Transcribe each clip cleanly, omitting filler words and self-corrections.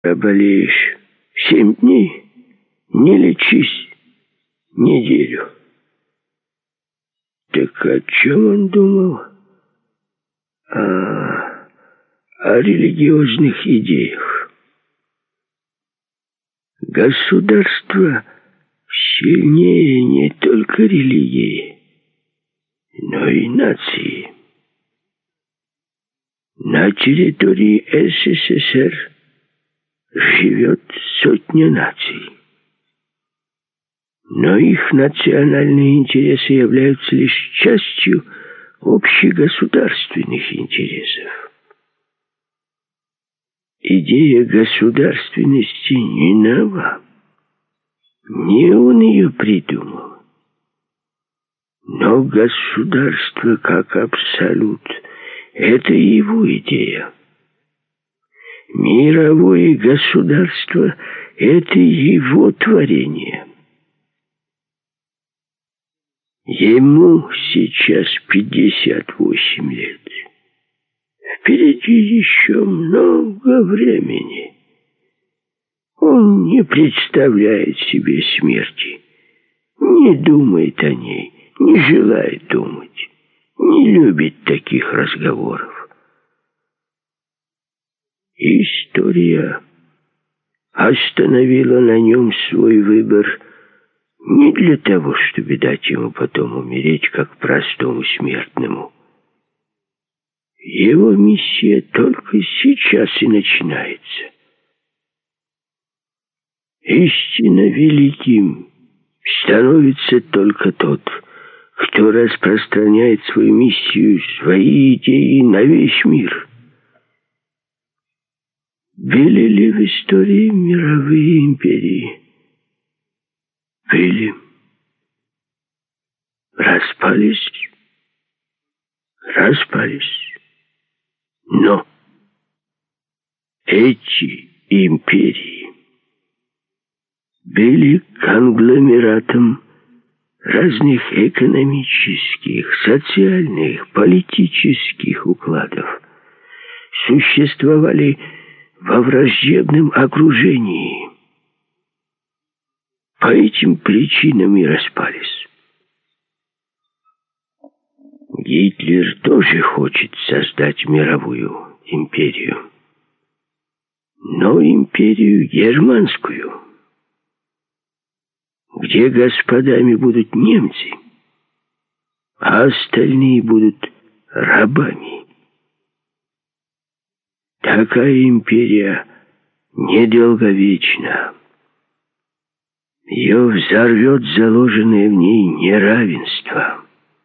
Болеешь 7 дней, не лечись неделю. Так о чем он думал? О религиозных идеях. Государство сильнее не только религии, но и нации. На территории СССР живет 100 наций. Но их национальные интересы являются лишь частью общегосударственных интересов. Идея государственности не нова. Не он ее придумал. Но государство как абсолют — это его идея. Мировое государство — это его творение. Ему сейчас 58 лет. Впереди еще много времени. Он не представляет себе смерти, не думает о ней, не желает думать, не любит таких разговоров. История остановила на нем свой выбор не для того, чтобы дать ему потом умереть, как простому смертному. Его миссия только сейчас и начинается. Истинно великим становится только тот, кто распространяет свою миссию, свои идеи на весь мир. Были ли в истории мировые империи? Были. Распались? Распались. Но эти империи были конгломератом разных экономических, социальных, политических укладов, существовали во враждебном окружении. По этим причинам и распались. Гитлер тоже хочет создать мировую империю, но империю германскую, где господами будут немцы, а остальные будут рабами. Такая империя недолговечна. Ее взорвет заложенное в ней неравенство.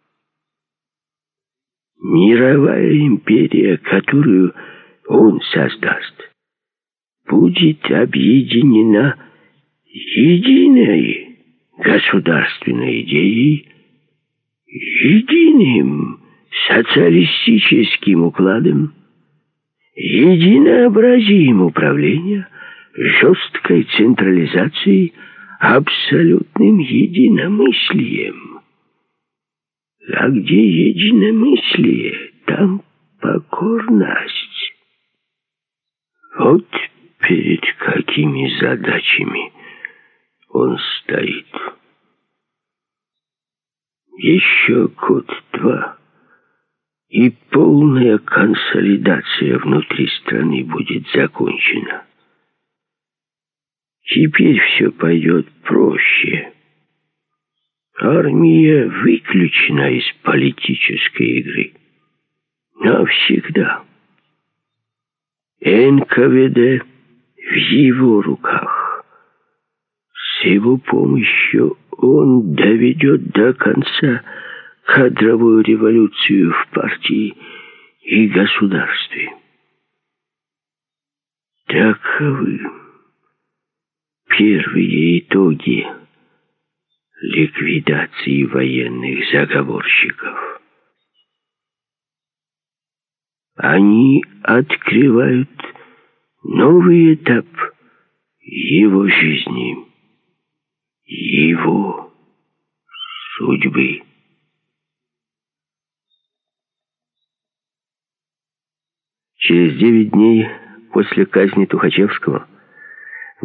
Мировая империя, которую он создаст, будет объединена единой государственной идеей, единым социалистическим укладом, единообразием управления, жесткой централизацией, абсолютным единомыслием. А где единомыслие, там покорность. Вот перед какими задачами он стоит. Еще год-два, и полная консолидация внутри страны будет закончена. Теперь все пойдет проще. Армия выключена из политической игры. Навсегда. НКВД в его руках. С его помощью он доведет до конца кадровую революцию в партии и государстве. Таковы первые итоги ликвидации военных заговорщиков. Они открывают новый этап его жизни, его судьбы. Через 9 дней после казни Тухачевского